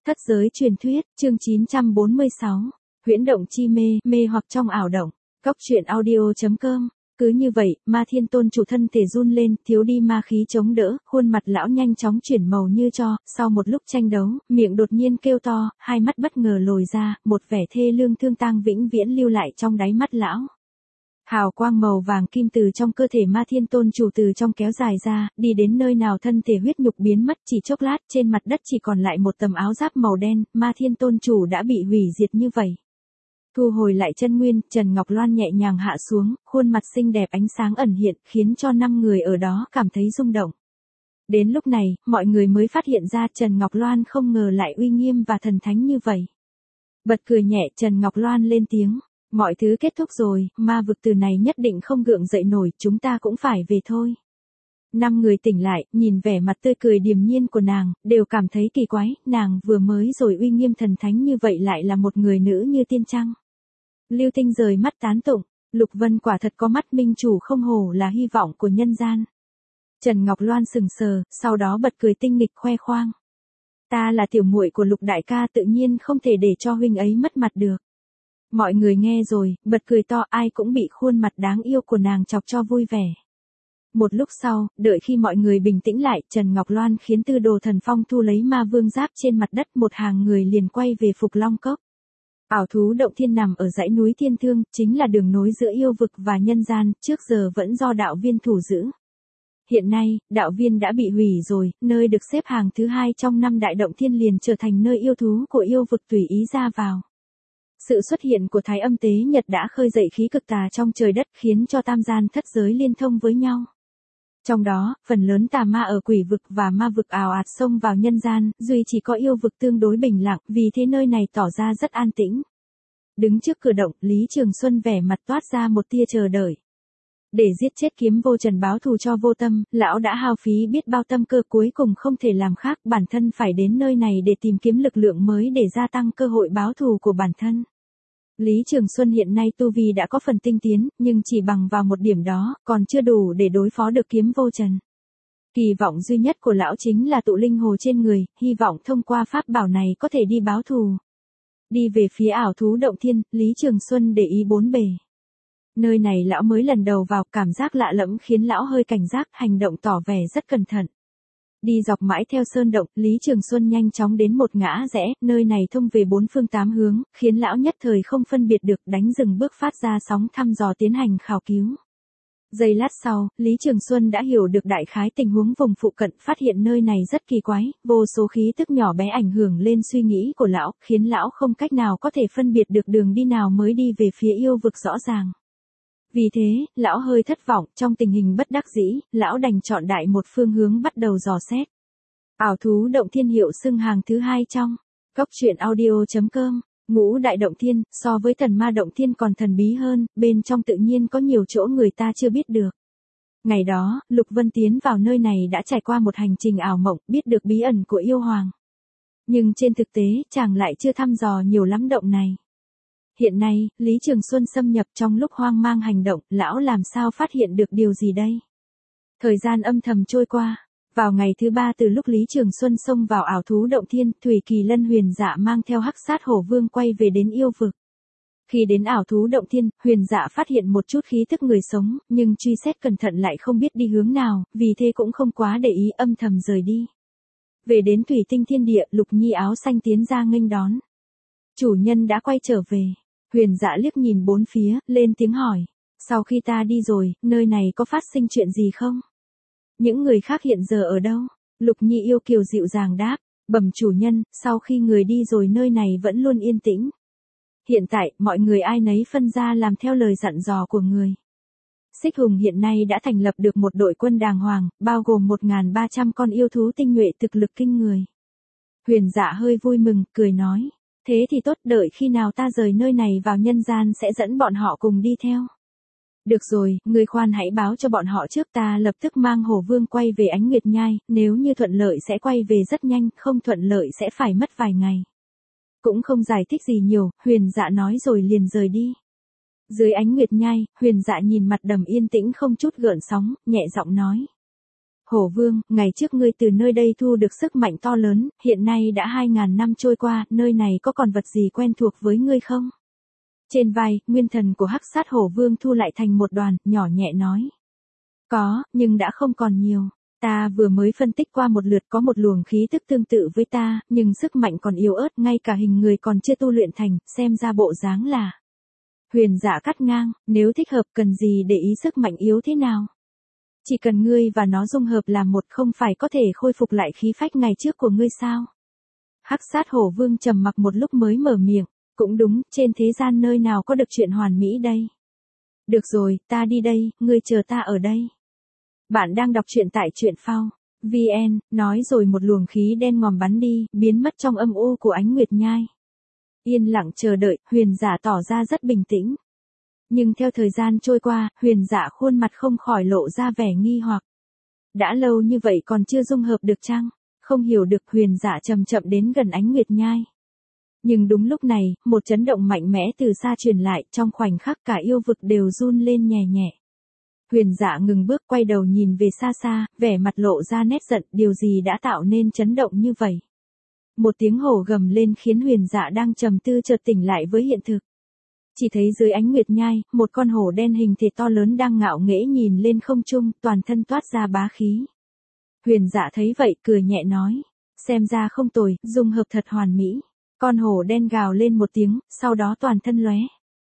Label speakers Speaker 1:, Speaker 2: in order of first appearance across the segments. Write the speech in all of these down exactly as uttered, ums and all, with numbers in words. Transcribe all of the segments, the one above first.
Speaker 1: Thất giới truyền thuyết, chương chín trăm bốn mươi sáu. Huyễn động chi mê, mê hoặc trong ảo động. Cóc truyện audio chấm com. Cứ như vậy, Ma Thiên Tôn chủ thân thể run lên, thiếu đi ma khí chống đỡ, khuôn mặt lão nhanh chóng chuyển màu như tro, sau một lúc tranh đấu, miệng đột nhiên kêu to, hai mắt bất ngờ lồi ra, một vẻ thê lương thương tang vĩnh viễn lưu lại trong đáy mắt lão. Hào quang màu vàng kim từ trong cơ thể Ma Thiên Tôn chủ từ trong kéo dài ra, đi đến nơi nào thân thể huyết nhục biến mất, chỉ chốc lát trên mặt đất chỉ còn lại một tấm áo giáp màu đen, Ma Thiên Tôn chủ đã bị hủy diệt như vậy. Thu hồi lại chân nguyên, Trần Ngọc Loan nhẹ nhàng hạ xuống, khuôn mặt xinh đẹp ánh sáng ẩn hiện, khiến cho năm người ở đó cảm thấy rung động. Đến lúc này, mọi người mới phát hiện ra Trần Ngọc Loan không ngờ lại uy nghiêm và thần thánh như vậy. Bật cười nhẹ, Trần Ngọc Loan lên tiếng. Mọi thứ kết thúc rồi, ma vực từ này nhất định không gượng dậy nổi, chúng ta cũng phải về thôi. Năm người tỉnh lại, nhìn vẻ mặt tươi cười điềm nhiên của nàng, đều cảm thấy kỳ quái, nàng vừa mới rồi uy nghiêm thần thánh như vậy lại là một người nữ như tiên trăng. Lưu Tinh rời mắt tán tụng, Lục Vân quả thật có mắt minh chủ không hổ là hy vọng của nhân gian. Trần Ngọc Loan sừng sờ, sau đó bật cười tinh nghịch khoe khoang. Ta là tiểu muội của Lục đại ca, tự nhiên không thể để cho huynh ấy mất mặt được. Mọi người nghe rồi, bật cười to, ai cũng bị khuôn mặt đáng yêu của nàng chọc cho vui vẻ. Một lúc sau, đợi khi mọi người bình tĩnh lại, Trần Ngọc Loan khiến Tư Đồ Thần Phong thu lấy ma vương giáp trên mặt đất, một hàng người liền quay về Phục Long Cốc. Ảo thú động thiên nằm ở dãy núi Thiên Thương, chính là đường nối giữa yêu vực và nhân gian, trước giờ vẫn do đạo viên thủ giữ. Hiện nay, đạo viên đã bị hủy rồi, nơi được xếp hàng thứ hai trong năm đại động thiên liền trở thành nơi yêu thú của yêu vực tùy ý ra vào. Sự xuất hiện của Thái Âm Tế Nhật đã khơi dậy khí cực tà trong trời đất, khiến cho tam gian thất giới liên thông với nhau. Trong đó, phần lớn tà ma ở quỷ vực và ma vực ào ạt xông vào nhân gian, duy chỉ có yêu vực tương đối bình lặng, vì thế nơi này tỏ ra rất an tĩnh. Đứng trước cửa động, Lý Trường Xuân vẻ mặt toát ra một tia chờ đợi. Để giết chết Kiếm Vô Trần báo thù cho Vô Tâm, lão đã hao phí biết bao tâm cơ, cuối cùng không thể làm khác, bản thân phải đến nơi này để tìm kiếm lực lượng mới để gia tăng cơ hội báo thù của bản thân. Lý Trường Xuân hiện nay tu vi đã có phần tinh tiến, nhưng chỉ bằng vào một điểm đó, còn chưa đủ để đối phó được Kiếm Vô Trần. Kỳ vọng duy nhất của lão chính là tụ linh hồ trên người, hy vọng thông qua pháp bảo này có thể đi báo thù. Đi về phía ảo thú động thiên, Lý Trường Xuân để ý bốn bề. Nơi này lão mới lần đầu vào, cảm giác lạ lẫm khiến lão hơi cảnh giác, hành động tỏ vẻ rất cẩn thận. Đi dọc mãi theo sơn động, Lý Trường Xuân nhanh chóng đến một ngã rẽ, nơi này thông về bốn phương tám hướng, khiến lão nhất thời không phân biệt được, đánh dừng bước phát ra sóng thăm dò tiến hành khảo cứu. Giây lát sau, Lý Trường Xuân đã hiểu được đại khái tình huống vùng phụ cận, phát hiện nơi này rất kỳ quái, vô số khí tức nhỏ bé ảnh hưởng lên suy nghĩ của lão, khiến lão không cách nào có thể phân biệt được đường đi nào mới đi về phía yêu vực rõ ràng. Vì thế, lão hơi thất vọng, trong tình hình bất đắc dĩ, lão đành chọn đại một phương hướng bắt đầu dò xét. Ảo thú động thiên hiệu xưng hàng thứ hai trong Cóc truyện audio chấm com. Ngũ đại động thiên, so với thần ma động thiên còn thần bí hơn, bên trong tự nhiên có nhiều chỗ người ta chưa biết được. Ngày đó, Lục Vân tiến vào nơi này đã trải qua một hành trình ảo mộng, biết được bí ẩn của yêu hoàng. Nhưng trên thực tế, chàng lại chưa thăm dò nhiều lắm động này. Hiện nay, Lý Trường Xuân xâm nhập trong lúc hoang mang hành động, lão làm sao phát hiện được điều gì đây? Thời gian âm thầm trôi qua. Vào ngày thứ ba từ lúc Lý Trường Xuân xông vào ảo thú động thiên, Thủy Kỳ Lân Huyền Dạ mang theo Hắc Sát Hổ Vương quay về đến yêu vực. Khi đến ảo thú động thiên, Huyền Dạ phát hiện một chút khí tức người sống, nhưng truy xét cẩn thận lại không biết đi hướng nào, vì thế cũng không quá để ý, âm thầm rời đi. Về đến Thủy Tinh Thiên Địa, Lục Nhi áo xanh tiến ra nghênh đón. Chủ nhân đã quay trở về. Huyền Dạ liếc nhìn bốn phía, lên tiếng hỏi. Sau khi ta đi rồi, nơi này có phát sinh chuyện gì không? Những người khác hiện giờ ở đâu? Lục Nhi yêu kiều dịu dàng đáp. Bẩm chủ nhân, sau khi người đi rồi nơi này vẫn luôn yên tĩnh. Hiện tại, mọi người ai nấy phân ra làm theo lời dặn dò của người. Xích Hùng hiện nay đã thành lập được một đội quân đàng hoàng, bao gồm một nghìn ba trăm con yêu thú tinh nhuệ thực lực kinh người. Huyền Dạ hơi vui mừng, cười nói. Thế thì tốt, đợi khi nào ta rời nơi này vào nhân gian sẽ dẫn bọn họ cùng đi theo. Được rồi, ngươi khoan hãy báo cho bọn họ trước, ta lập tức mang Hổ Vương quay về Ánh Nguyệt Nhai, nếu như thuận lợi sẽ quay về rất nhanh, không thuận lợi sẽ phải mất vài ngày. Cũng không giải thích gì nhiều, Huyền Dạ nói rồi liền rời đi. Dưới Ánh Nguyệt Nhai, Huyền Dạ nhìn mặt đầm yên tĩnh không chút gợn sóng, nhẹ giọng nói. Hổ Vương, ngày trước ngươi từ nơi đây thu được sức mạnh to lớn, hiện nay đã hai ngàn năm trôi qua, nơi này có còn vật gì quen thuộc với ngươi không? Trên vai, nguyên thần của Hắc Sát Hổ Vương thu lại thành một đoàn, nhỏ nhẹ nói. Có, nhưng đã không còn nhiều. Ta vừa mới phân tích qua một lượt có một luồng khí tức tương tự với ta, nhưng sức mạnh còn yếu ớt, ngay cả hình người còn chưa tu luyện thành, xem ra bộ dáng là. Huyền Dạ cắt ngang, nếu thích hợp cần gì để ý sức mạnh yếu thế nào? Chỉ cần ngươi và nó dung hợp làm một, không phải có thể khôi phục lại khí phách ngày trước của ngươi sao? Hắc Sát Hổ Vương trầm mặc một lúc mới mở miệng, cũng đúng, trên thế gian nơi nào có được chuyện hoàn mỹ đây. Được rồi, ta đi đây, ngươi chờ ta ở đây. Bạn đang đọc truyện tại truyện phao vn, nói rồi một luồng khí đen ngòm bắn đi, biến mất trong âm u của ánh nguyệt nhai. Yên lặng chờ đợi, Huyền Dạ tỏ ra rất bình tĩnh. Nhưng theo thời gian trôi qua, Huyền Dạ khuôn mặt không khỏi lộ ra vẻ nghi hoặc. Đã lâu như vậy còn chưa dung hợp được chăng? Không hiểu được, Huyền Dạ chậm chậm đến gần ánh nguyệt nhai. Nhưng đúng lúc này, một chấn động mạnh mẽ từ xa truyền lại, trong khoảnh khắc cả yêu vực đều run lên nhẹ nhẹ. Huyền Dạ ngừng bước, quay đầu nhìn về xa xa, vẻ mặt lộ ra nét giận, điều gì đã tạo nên chấn động như vậy? Một tiếng hổ gầm lên khiến Huyền Dạ đang trầm tư chợt tỉnh lại với hiện thực. Chỉ thấy dưới ánh nguyệt nhai, một con hổ đen hình thể to lớn đang ngạo nghễ nhìn lên không trung, toàn thân toát ra bá khí. Huyền Dạ thấy vậy, cười nhẹ nói, xem ra không tồi, dung hợp thật hoàn mỹ. Con hổ đen gào lên một tiếng, sau đó toàn thân lóe.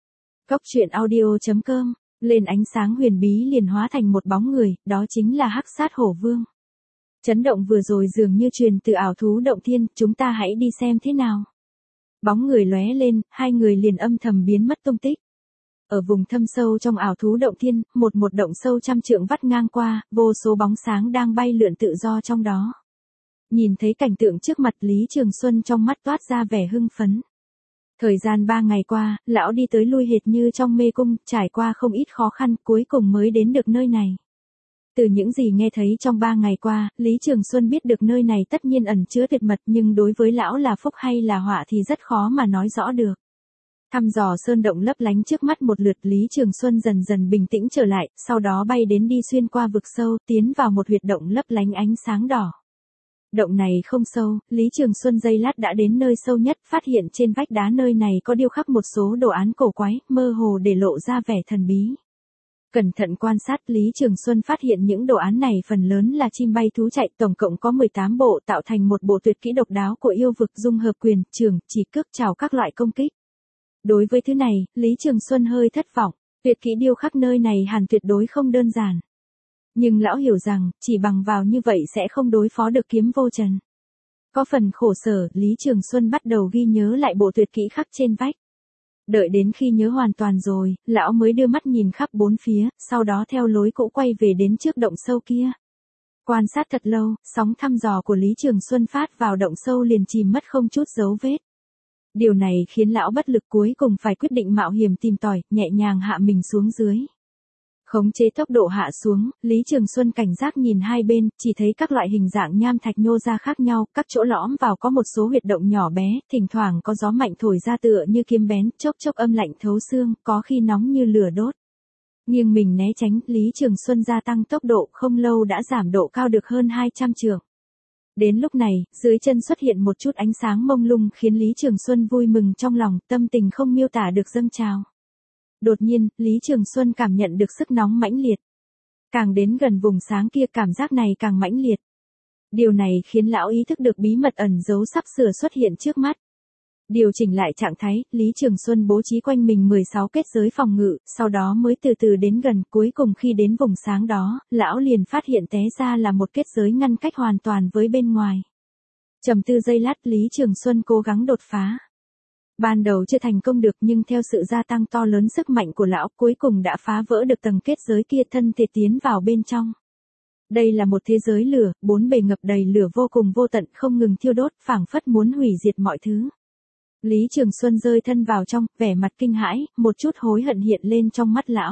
Speaker 1: Cốc truyện audio chấm com, lên ánh sáng huyền bí liền hóa thành một bóng người, đó chính là Hắc Sát Hổ Vương. Chấn động vừa rồi dường như truyền từ ảo thú động thiên, chúng ta hãy đi xem thế nào. Bóng người lóe lên, hai người liền âm thầm biến mất tung tích. Ở vùng thâm sâu trong ảo thú động thiên, một một động sâu trăm trượng vắt ngang qua, vô số bóng sáng đang bay lượn tự do trong đó. Nhìn thấy cảnh tượng trước mặt, Lý Trường Xuân trong mắt toát ra vẻ hưng phấn. Thời gian ba ngày qua, lão đi tới lui hệt như trong mê cung, trải qua không ít khó khăn, cuối cùng mới đến được nơi này. Từ những gì nghe thấy trong ba ngày qua, Lý Trường Xuân biết được nơi này tất nhiên ẩn chứa tuyệt mật, nhưng đối với lão là phúc hay là họa thì rất khó mà nói rõ được. Thăm dò sơn động lấp lánh trước mắt một lượt, Lý Trường Xuân dần dần bình tĩnh trở lại, sau đó bay đến đi xuyên qua vực sâu, tiến vào một huyệt động lấp lánh ánh sáng đỏ. Động này không sâu, Lý Trường Xuân giây lát đã đến nơi sâu nhất, phát hiện trên vách đá nơi này có điêu khắc một số đồ án cổ quái, mơ hồ để lộ ra vẻ thần bí. Cẩn thận quan sát, Lý Trường Xuân phát hiện những đồ án này phần lớn là chim bay thú chạy, tổng cộng có mười tám bộ, tạo thành một bộ tuyệt kỹ độc đáo của yêu vực, dung hợp quyền, trường, chỉ, cước, trảo các loại công kích. Đối với thứ này, Lý Trường Xuân hơi thất vọng, tuyệt kỹ điêu khắc nơi này hẳn tuyệt đối không đơn giản. Nhưng lão hiểu rằng, chỉ bằng vào như vậy sẽ không đối phó được kiếm vô trần. Có phần khổ sở, Lý Trường Xuân bắt đầu ghi nhớ lại bộ tuyệt kỹ khắc trên vách. Đợi đến khi nhớ hoàn toàn rồi, lão mới đưa mắt nhìn khắp bốn phía, sau đó theo lối cũ quay về đến trước động sâu kia. Quan sát thật lâu, sóng thăm dò của Lý Trường Xuân phát vào động sâu liền chìm mất không chút dấu vết. Điều này khiến lão bất lực, cuối cùng phải quyết định mạo hiểm tìm tòi, nhẹ nhàng hạ mình xuống dưới. Khống chế tốc độ hạ xuống, Lý Trường Xuân cảnh giác nhìn hai bên, chỉ thấy các loại hình dạng nham thạch nhô ra khác nhau, các chỗ lõm vào có một số huyệt động nhỏ bé, thỉnh thoảng có gió mạnh thổi ra tựa như kiếm bén, chốc chốc âm lạnh thấu xương, có khi nóng như lửa đốt. Nghiêng mình né tránh, Lý Trường Xuân gia tăng tốc độ, không lâu đã giảm độ cao được hơn hai trăm trượng. Đến lúc này, dưới chân xuất hiện một chút ánh sáng mông lung khiến Lý Trường Xuân vui mừng trong lòng, tâm tình không miêu tả được dâng trào. Đột nhiên, Lý Trường Xuân cảm nhận được sức nóng mãnh liệt. Càng đến gần vùng sáng kia, cảm giác này càng mãnh liệt. Điều này khiến lão ý thức được bí mật ẩn giấu sắp sửa xuất hiện trước mắt. Điều chỉnh lại trạng thái, Lý Trường Xuân bố trí quanh mình mười sáu kết giới phòng ngự, sau đó mới từ từ đến gần, cuối cùng khi đến vùng sáng đó, lão liền phát hiện té ra là một kết giới ngăn cách hoàn toàn với bên ngoài. Trầm tư giây lát, Lý Trường Xuân cố gắng đột phá. Ban đầu chưa thành công được, nhưng theo sự gia tăng to lớn sức mạnh của lão, cuối cùng đã phá vỡ được tầng kết giới kia, thân thể tiến vào bên trong. Đây là một thế giới lửa, bốn bề ngập đầy lửa vô cùng vô tận, không ngừng thiêu đốt, phảng phất muốn hủy diệt mọi thứ. Lý Trường Xuân rơi thân vào trong, vẻ mặt kinh hãi, một chút hối hận hiện lên trong mắt lão.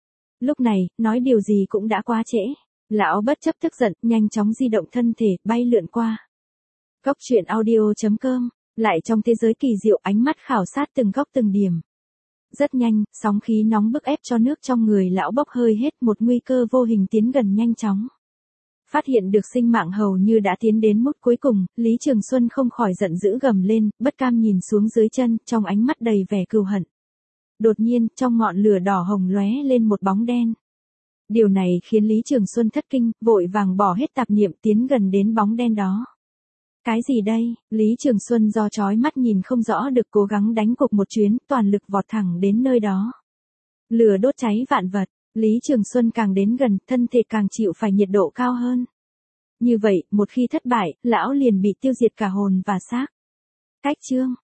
Speaker 1: Lúc này, nói điều gì cũng đã quá trễ. Lão bất chấp tức giận, nhanh chóng di động thân thể, bay lượn qua. Cốc truyện audio chấm com, lại trong thế giới kỳ diệu, ánh mắt khảo sát từng góc từng điểm. Rất nhanh, sóng khí nóng bức ép cho nước trong người lão bốc hơi hết, một nguy cơ vô hình tiến gần nhanh chóng. Phát hiện được sinh mạng hầu như đã tiến đến mút cuối cùng, Lý Trường Xuân không khỏi giận dữ gầm lên, bất cam nhìn xuống dưới chân, trong ánh mắt đầy vẻ cừu hận. Đột nhiên, trong ngọn lửa đỏ hồng lóe lên một bóng đen. Điều này khiến Lý Trường Xuân thất kinh, vội vàng bỏ hết tạp niệm tiến gần đến bóng đen đó. Cái gì đây? Lý Trường Xuân do chói mắt nhìn không rõ được cố gắng đánh cục một chuyến, toàn lực vọt thẳng đến nơi đó. Lửa đốt cháy vạn vật, Lý Trường Xuân càng đến gần, thân thể càng chịu phải nhiệt độ cao hơn. Như vậy, một khi thất bại, lão liền bị tiêu diệt cả hồn và xác. Cách chương